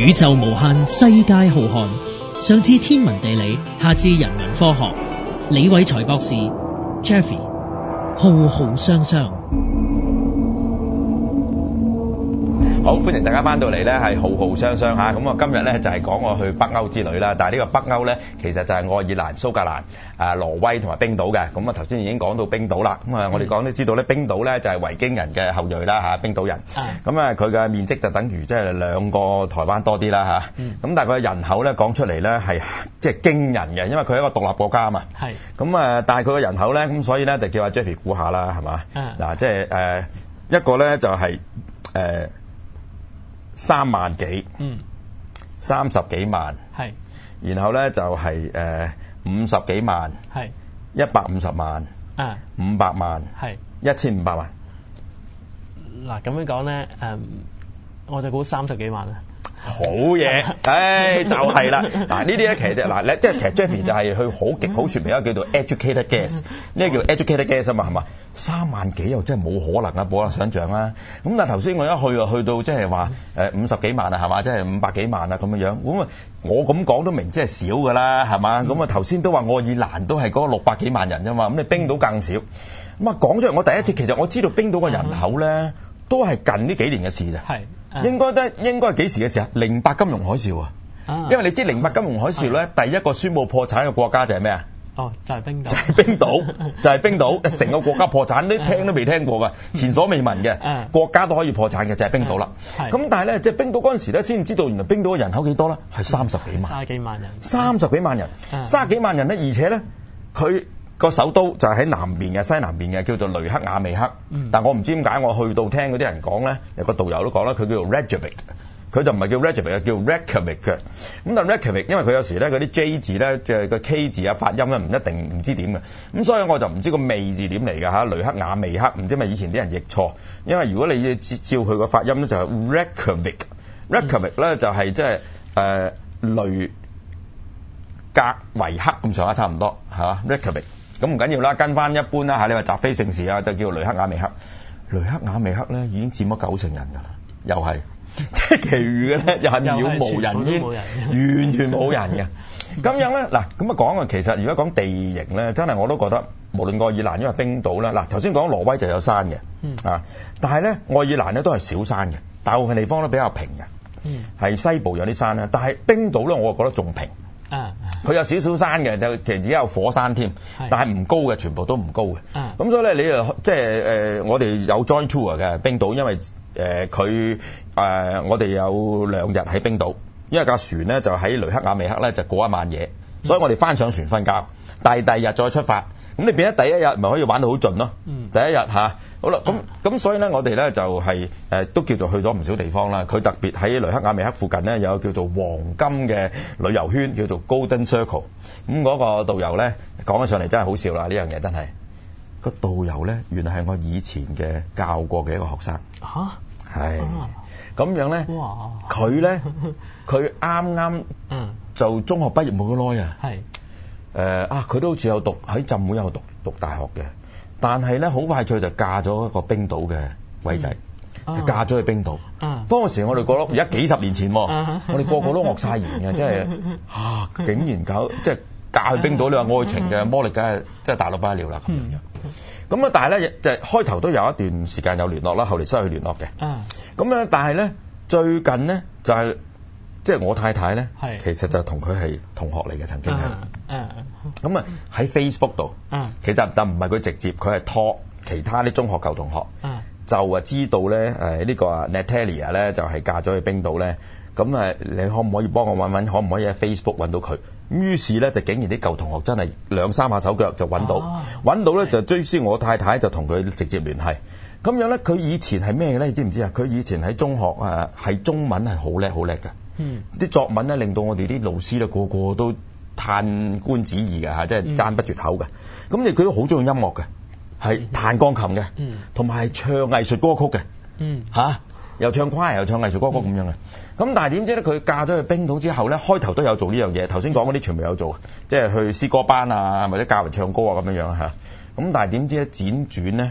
宇宙無限，世界浩瀚，上至天文地理，下至人文科學。李偉才博士 Jeffy 浩浩雙雙。 好，歡迎大家翻到嚟咧，係浩浩雙雙嚇。咁我今日咧就係講我去北歐之旅啦。但係呢個北歐咧，其實就係愛爾蘭、蘇格蘭、挪威同埋冰島嘅。咁啊頭先已經講到冰島啦。咁啊我哋講都知道咧，冰島咧就係維京人嘅後裔啦嚇，冰島人。咁啊佢嘅面積就等於即係兩個台灣多啲啦嚇。咁但係佢嘅人口咧講出嚟咧係即係驚人嘅，因為佢係一個獨立國家啊嘛。係。咁啊但係佢嘅人口咧，咁所以咧就叫阿 Jeffy 估下啦，係嘛？嗱即係一個咧就係3萬幾，30幾萬，係，然後咧就係50幾萬，係，150萬，500萬，係，1500萬。 嗱咁樣講咧，我就估30幾萬啦。 好嘢，就係啦。嗱呢啲咧其實嗱，即係其實 Jeffy 就係佢好極好説明一個叫做 educated guess， 呢個叫 educated guess 啊嘛，係嘛？3萬幾又真係冇可能啊，冇得想像啦。咁但係頭先我一去到即係話50幾萬啊，係嘛？即係500幾萬啊咁樣樣。咁啊我咁講都明即係少㗎啦，係嘛？咁啊頭先都話愛爾蘭都係嗰個600幾萬人啫嘛，咁你冰島更少。咁啊講出嚟，我第一次其實我知道冰島嘅人口咧都係近呢幾年嘅事啫。係。應該係幾時嘅事啊？08金融海嘯啊！因為你知08金融海嘯咧，第一個宣布破產嘅國家就係咩啊？ 哦，就係冰島。 就係冰島，就係冰島，成個國家破產，你聽都未聽過㗎，前所未聞嘅國家都可以破產嘅就係冰島啦。咁但係咧，即係冰島嗰陣時咧，先知道原來冰島嘅人口幾多啦？係30幾萬。 30幾萬人。 30幾萬人，30幾萬人咧，而且咧佢個首都就係喺南邊嘅西南邊嘅，叫做雷克雅未克。但我唔知點解我去到聽嗰啲人講咧，有個導遊都講啦，佢叫做 Reykjavik， 佢就唔係叫 Reykjavik， 叫 Reykjavik 嘅。咁但 Reykjavik 因為佢有時咧嗰啲 J 字咧，即係個 K 字啊發音咧唔一定唔知點嘅。咁所以我就唔知個未字點嚟㗎嚇，雷克雅未克唔知咪以前啲人譯錯。因為如果你要照佢個發音咧就係 Reykjavik，Reykjavik 咧就係即係雷格維克咁上下差唔多係嘛 Reykjavik。咁唔緊要啦，跟翻一般啦嚇，你話習非聖事啊，就叫雷克雅未克。雷克雅未克咧已經佔咗90%人㗎啦，又係即係其餘嘅咧又係渺無人煙，完全冇人嘅。咁樣咧嗱，咁啊講啊，其實如果講地形咧，真係我都覺得無論愛爾蘭因為冰島啦，嗱頭先講挪威就有山嘅，但係咧愛爾蘭咧都係少山嘅，大部分地方都比較平嘅，係西部有啲山啦，但係冰島咧我覺得仲平。佢有少少山嘅，就其實而家有火山添，但係唔高嘅，全部都唔高嘅。咁所以咧，你就即係我哋有 joint tour 嘅冰島，因為我哋有2日喺冰島，因為架船咧就喺雷克雅未克咧就過一晚夜，所以我哋翻上船瞓覺，第二日再出發。咁你變咗第一日咪可以玩到好盡咯。第一日嚇，好啦，咁所以咧我哋咧就係都叫做去咗唔少地方啦。佢特別喺雷克雅未克附近咧有叫做黃金嘅旅遊圈，叫做 Golden Circle。咁嗰個導遊咧講起上嚟真係好笑啦，呢樣嘢真係個導遊咧原來係我以前嘅教過嘅一個學生。係咁樣咧，佢啱啱就中學畢業冇幾耐啊。佢都好似有讀喺浸會有讀大學嘅，但係咧好快脆就嫁咗一個冰島嘅鬼仔，就嫁咗去冰島。當時我哋覺得而家幾十年前，我哋個個都愕晒然嘅，即係竟然即係嫁去冰島，你話愛情嘅魔力梗係即係大到不得了啦咁樣。咁啊，但係咧就開頭都有一段時間有聯絡啦，後嚟失去聯絡嘅。咁樣，但係咧最近咧就係。即係我太太咧，其實就同佢係同學嚟嘅，曾經係。咁啊喺 Facebook 度，其實就唔係佢直接，佢係託其他啲中學舊同學，就知道咧呢個 Natalia 咧就係嫁咗去冰島咧。咁你可唔可以幫我揾，可唔可以喺 Facebook 揾到佢？咁於是咧就竟然啲舊同學真係2-3下手腳就揾到，揾到咧就追思我太太就同佢直接聯繫。咁樣咧佢以前係咩咧？你知唔知啊？佢以前喺中學係中文係好叻嘅。啲作文咧令到我哋啲老師咧個個都嘆冠子義嘅嚇，即係讚不絕口嘅。咁佢都好中意音樂嘅，係彈鋼琴嘅，同埋係唱藝術歌曲嘅，又唱跨又唱藝術歌曲咁樣嘅。咁但係點知咧？佢嫁咗去冰島之後咧，開頭都有做呢樣嘢。頭先講嗰啲全部有做，即係去詩歌班啊，或者教人唱歌啊咁樣樣嚇。咁但係點知咧輾轉咧，即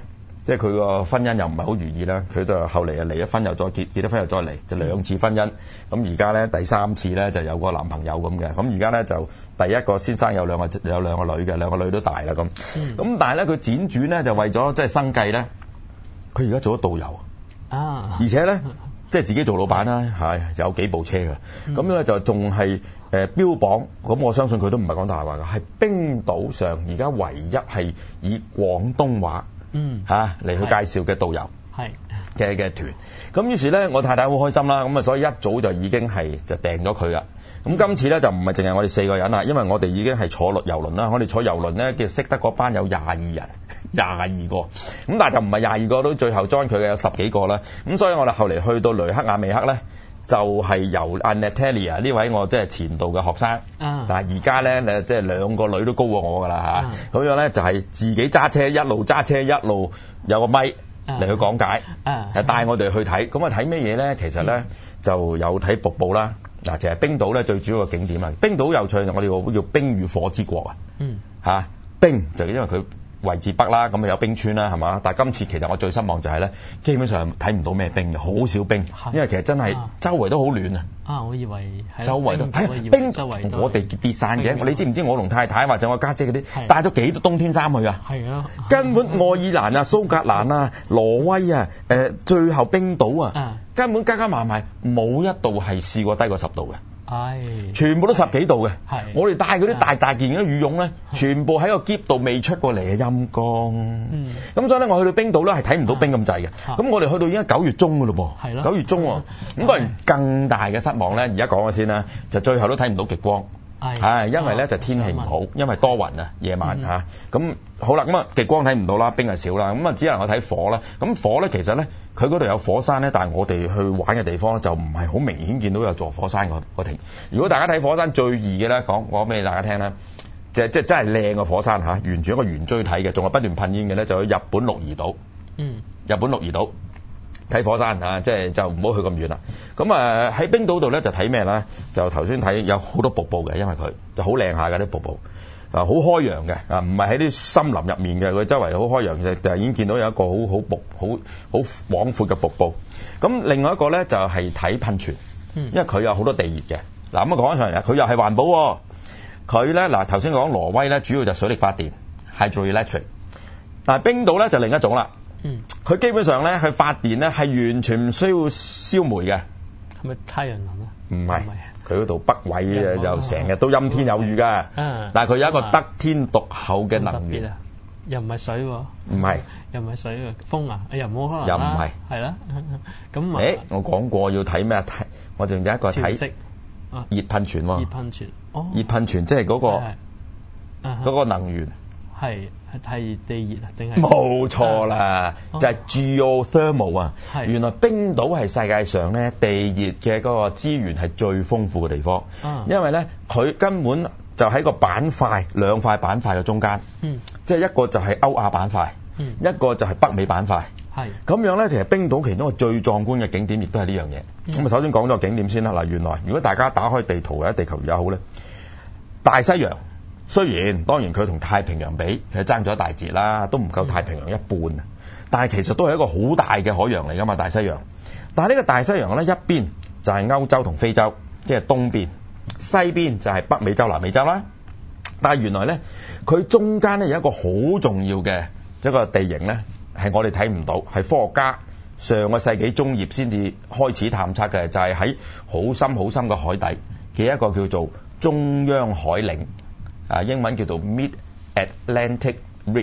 即係佢個婚姻又唔係好如意啦。佢就後嚟離咗婚又再結咗婚又再離，就2次婚姻。咁而家咧第3次咧就有個男朋友咁嘅。咁而家咧就第一個先生有兩個女嘅，2個女都大啦咁。咁但係咧佢輾轉咧就為咗即係生計咧，佢而家做咗導遊啊，而且咧即係自己做老闆啦，係有幾部車嘅。咁咧就仲係標榜，咁我相信佢都唔係講大話㗎，係冰島上而家唯一係以廣東話嚟去介紹嘅導遊嘅團。咁於是咧我太太好開心啦，咁啊所以一早就已經係就訂咗佢啦。咁今次咧就唔係淨係我哋4個人啦，因為我哋已經係坐遊輪啦。我哋坐遊輪咧嘅識得嗰班有22人，22個。咁但係就唔係22個都最後 join 佢嘅有10幾個啦。咁所以我哋後嚟去到雷克雅未克咧，就係由阿 Natalia 呢位我即係前度嘅學生，但係而家咧即係2個女都高過我㗎啦嚇。咁樣咧就係自己揸車一路揸車一路有個咪嚟去講解，帶我哋去睇。咁啊睇咩嘢咧？其實咧就有睇瀑布啦。嗱，其實冰島咧最主要嘅景點啊，冰島有趣，我哋叫冰與火之國啊。冰就因為佢位置北啦，咁啊有冰川啦，係嘛？但係今次其實我最失望就係咧，基本上睇唔到咩冰嘅，好少冰，因為其實真係周圍都好暖啊。 我以為周圍都冰，我哋跌散嘅。你知唔知我同太太或者我家姐嗰啲帶咗幾多冬天衫去啊？係咯，根本愛爾蘭啊、蘇格蘭啊、挪威啊，最後冰島啊，根本加埋冇一度係試過低過10度嘅。全部都10幾度嘅。我哋帶嗰啲大件嘅羽絨咧，全部喺個篋度未出過嚟嘅，陰公。咁所以咧，我去到冰島咧係睇唔到冰咁滯嘅。咁我哋去到已經9月中㗎咯噃，9月中喎。咁當然更大嘅失望咧，而家講咗先啦，就最後都睇唔到極光。因為咧就天氣唔好，因為多雲啊，夜晚嚇。咁好啦，咁啊極光睇唔到啦，冰係少啦，咁啊只能夠睇火啦。咁火咧其實咧，佢嗰度有火山咧，但係我哋去玩嘅地方就唔係好明顯見到有座火山個亭。如果大家睇火山最易嘅咧，講俾大家聽咧，即係真係靚嘅火山嚇，沿住一個圓錐體嘅，仲係不斷噴煙嘅咧，就去日本鹿兒島。日本鹿兒島睇火山啊，即係就唔好去咁遠啦。咁啊喺冰島度咧就睇咩咧？就頭先睇有好多瀑布嘅，因為佢就好靚下嘅啲瀑布，好開揚嘅啊，唔係喺啲森林入面嘅，佢周圍好開揚嘅，就已經見到有一個好廣闊嘅瀑布。咁另外一個咧就係睇噴泉，因為佢有好多地熱嘅。嗱咁啊講上嚟，佢又係環保喎。佢咧嗱頭先講挪威咧主要就水力發電 hydroelectric， 但係冰島咧就另一種啦。佢基本上咧，佢發電咧係完全唔需要燒煤嘅。係咪太陽能啊？唔係，佢嗰度北緯又成日都陰天有雨㗎。但係佢有一個得天獨厚嘅能源。 又唔係水喎。唔係。 又唔係水喎，風啊？又冇可能。 又唔係。 係啦。咁我講過要睇咩？睇我仲有一個睇熱噴泉喎。 熱噴泉。 熱噴泉即係嗰個能源。 係地熱啊？定係冇錯啦，就係 geothermal 啊！原來冰島係世界上咧地熱嘅嗰個資源係最豐富嘅地方，因為咧佢根本就喺個板塊2塊板塊嘅中間，即係一個就係歐亞板塊，一個就係北美板塊。咁樣咧，其實冰島其中一個最壯觀嘅景點亦都係呢樣嘢。咁啊，首先講咗個景點先啦。嗱，原來如果大家打開地圖或者地球儀也好咧，大西洋。雖然當然佢同太平洋比，佢爭咗一大截啦，都唔夠太平洋一半啊。但係其實都係一個好大嘅海洋嚟㗎嘛，大西洋。但係呢個大西洋咧，一邊就係歐洲同非洲，即係東邊；西邊就係北美洲、南美洲啦。但係原來咧，佢中間咧有一個好重要嘅一個地形咧，係我哋睇唔到，係科學家上個世紀中葉先至開始探測嘅，就係喺好深好深嘅海底嘅一個叫做中央海嶺。英文叫做 Mid-Atlantic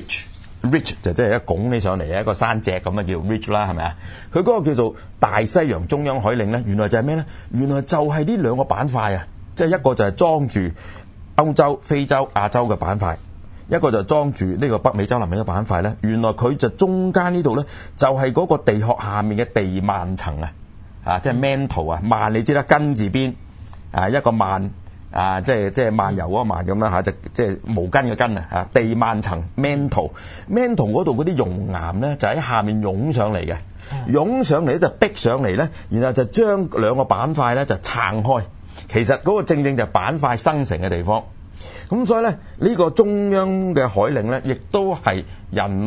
Ridge 就即係一拱起上嚟一個山脊咁啊，叫 ridge 啦，係咪啊？佢嗰個叫做大西洋中央海嶺咧，原來就係咩咧？原來就係呢2個板塊啊，即係一個就係裝住歐洲、非洲、亞洲嘅板塊，一個就裝住呢個北美洲、南美洲板塊咧。原來佢就中間呢度咧，就係嗰個地殼下面嘅地幔層啊，即係 mantle 啊，幔你知啦，根字邊一個幔。即係漫遊嗰個漫咁啦嚇，即係毛巾嘅巾啊！地幔層 mantle 嗰度嗰啲熔岩咧，就喺下面湧上嚟嘅，湧上嚟咧就逼上嚟咧，然後就將2個板塊咧就撐開。其實嗰個正正就係板塊生成嘅地方。咁所以咧，呢個中央嘅海嶺咧，亦都係人類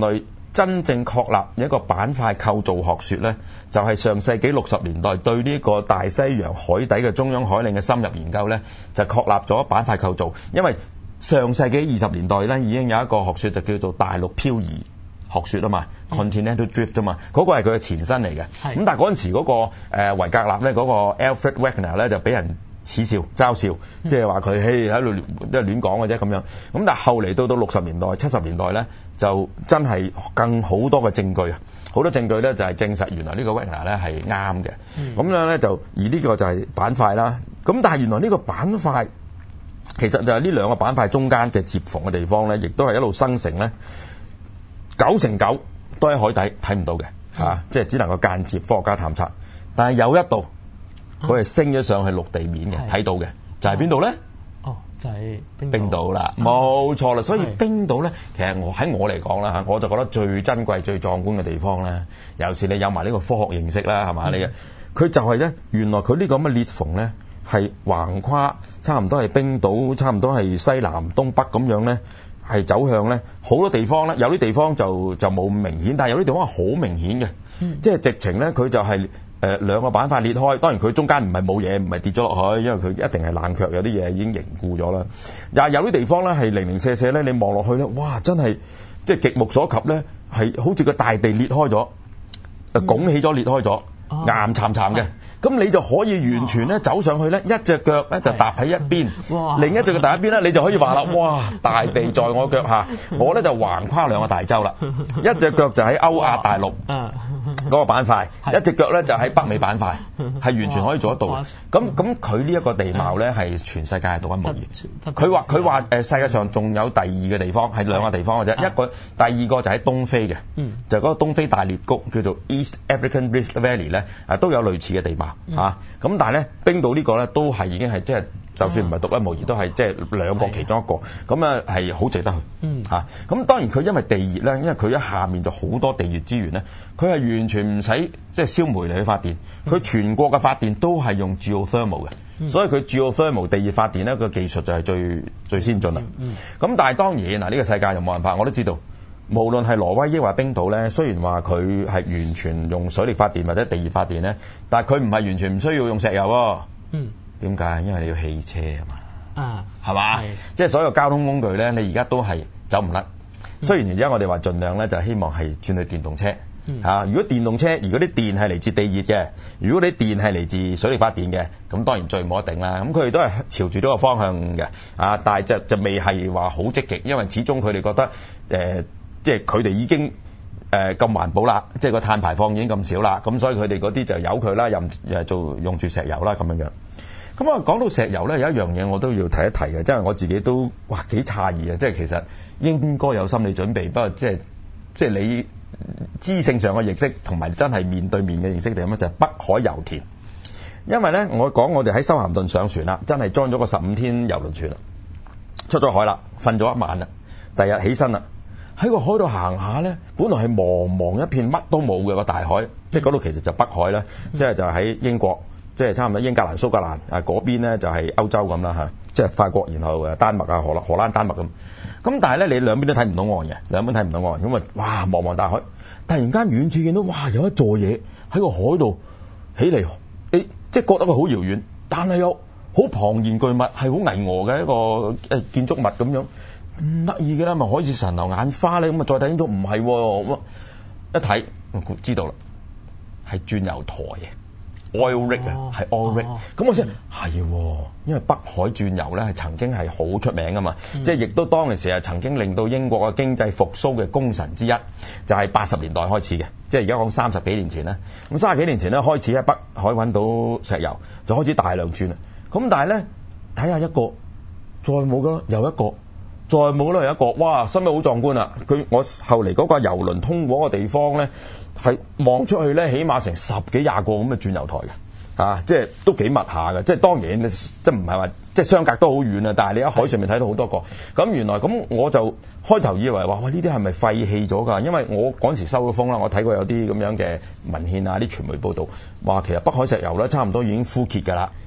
真正確立一個板塊構造學說咧，就係上世紀60年代對呢個大西洋海底嘅中央海嶺嘅深入研究咧，就確立咗板塊構造。因為上世紀20年代咧已經有一個學說就叫做大陸漂移學說啊嘛，Continental Drift 啊嘛，嗰個係佢嘅前身嚟嘅。咁但係嗰陣時嗰個維格納咧，嗰個 Alfred Wegener 咧就俾人恥笑、嘲笑，即係話佢喺度都係亂講嘅啫咁樣。咁但係後嚟到60年代、70年代咧，就真係更好多嘅證據啊！好多證據咧就係證實原來呢個 Wegener 咧係啱嘅。咁樣咧就而呢個就係板塊啦。咁但係原來呢個板塊其實就係呢兩個板塊中間嘅接縫嘅地方咧，亦都係一路生成咧，9成9都喺海底睇唔到嘅嚇，即係只能夠間接科學家探測。但係有一度佢係升咗上去陸地面嘅，睇到嘅就係邊度咧？ 哦，就係冰島啦，冇錯啦。所以冰島咧，其實我嚟講啦嚇，我就覺得最珍貴、最壯觀嘅地方咧，尤其是你有埋呢個科學認識啦，係嘛？你佢就係咧，原來佢呢個咁嘅裂縫咧，係橫跨差唔多係冰島，差唔多係西南東北咁樣咧，係走向咧好多地方咧，有啲地方就冇咁明顯，但係有啲地方係好明顯嘅，即係直情咧佢就係兩個板塊裂開，當然佢中間唔係冇嘢，唔係跌咗落去，因為佢一定係冷卻，有啲嘢已經凝固咗啦。但係有啲地方咧係零零舍舍咧，你望落去咧，哇！真係即係極目所及咧，係好似個大地裂開咗，拱起咗裂開咗，岩巉巉嘅。咁你就可以完全咧走上去咧，一隻腳咧就踏喺一邊，另一隻腳踏一邊咧，你就可以話啦，哇！大地在我腳下，我咧就橫跨兩個大洲啦，一隻腳就喺歐亞大陸嗰個板塊，一隻腳咧就喺北美板塊，係完全可以做得到。咁佢呢一個地貌咧係全世界係獨一無二。佢話世界上仲有第二嘅地方係兩個地方嘅啫，第二個就喺東非嘅，就嗰個東非大裂谷叫做 East African Rift Valley 咧，都有類似嘅地貌。咁但係咧，冰島呢個咧都係已經係即係，就算唔係獨一無二，都係即係兩個其中一個，咁啊係好值得去咁當然佢因為地熱咧，因為佢一下面就好多地熱資源咧，佢係完全唔使即係燒煤嚟去發電，佢全國嘅發電都係用 geothermal 嘅，所以佢 geothermal 地熱發電咧個技術就係最先進啦。咁但係當然嗱，呢個世界又冇辦法，我都知道。無論係挪威抑或冰島咧，雖然話佢係完全用水力發電或者地熱發電咧，但係佢唔係完全唔需要用石油喎。點解？因為你要汽車啊嘛。係嘛？即係所有交通工具咧，你而家都係走唔甩。雖然而家我哋話盡量咧，就希望係轉去電動車。如果電動車，如果啲電係嚟自地熱嘅，如果啲電係嚟自水力發電嘅，咁當然最冇得頂啦。咁佢哋都係朝住呢個方向嘅。但係就未係話好積極，因為始終佢哋覺得即係佢哋已經咁環保啦，即係個碳排放已經咁少啦，咁所以佢哋嗰啲就由佢啦，又用住石油啦咁樣。咁啊講到石油咧，有一樣嘢我都要提一提嘅，即係我自己都幾詫異嘅，即係其實應該有心理準備，不過即係你知性上嘅認識同埋真係面對面嘅認識點咧，就係北海油田。因為咧我哋喺修咸頓上船啦，真係裝咗個15天遊輪船啦，出咗海啦，瞓咗一晚啦，第日起身啦。喺個海度行下咧，本來係茫茫一片乜都冇嘅個大海，即係嗰度其實就北海啦，即係就喺英國，即係差唔多英格蘭、蘇格蘭嗰邊咧就係歐洲咁啦，即係法國，然後丹麥啊、荷蘭、丹麥咁。咁但係咧，你兩邊都睇唔到岸嘅，兩邊睇唔到岸，咁啊，哇，茫茫大海，突然間遠處見到，哇，有一座嘢喺個海度起嚟，你即係覺得佢好遙遠，但係又好龐然巨物，係好巍峨嘅一個建築物咁樣。唔得意嘅啦，咪海市蜃樓眼花咧，咁啊再睇清楚唔係喎，一睇知道啦，係鑽油台嘅 oil rig 啊，係 oil rig。咁我先係喎，因為北海鑽油咧係曾經係好出名噶嘛，即係亦都當其時係曾經令到英國嘅經濟復甦嘅功臣之一，就係80年代開始嘅，即係而家講30幾年前啦。咁30幾年前咧開始喺北海揾到石油，就開始大量鑽啦。咁但係咧睇下一個，再冇噶，又一個。再冇啦，有一個，哇，心尾好壯觀啦！我後嚟嗰個遊輪通過個地方咧，係望出去咧，起碼成10幾20個咁嘅鑽油台嘅，即係都幾密下嘅。即係當然，即係唔係話即係相隔都好遠啊，但係你喺海上面睇到好多個。咁原來咁我就開頭以為話，喂，呢啲係咪廢棄咗㗎？因為我嗰陣時收咗風啦，我睇過有啲咁樣嘅文獻啊，啲傳媒報道話其實北海石油咧差唔多已經枯竭㗎啦。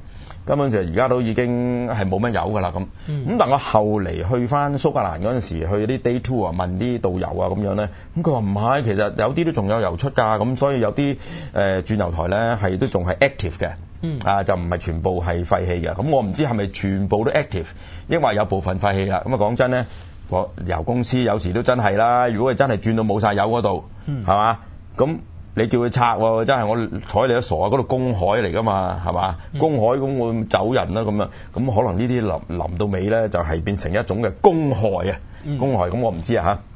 根本就而家都已經係冇乜油㗎啦咁。咁但我後嚟去翻蘇格蘭嗰陣時，去啲 day tour 啊，問啲導遊啊咁樣咧，咁佢話唔係，其實有啲都仲有油出㗎，咁所以有啲轉油台咧係都仲係 active 嘅，就唔係全部係廢氣嘅。咁我唔知係咪全部都 active，抑或有部分廢氣啦。咁啊講真咧，油公司有時都真係啦，如果佢真係轉到冇晒油嗰度，係嘛？咁你叫佢拆喎，真係我睬你都傻啊！嗰度公海嚟㗎嘛，係嘛？公海咁會走人啦咁樣，咁可能呢啲淋到尾咧就係變成一種嘅公害啊！公害咁我唔知啊嚇。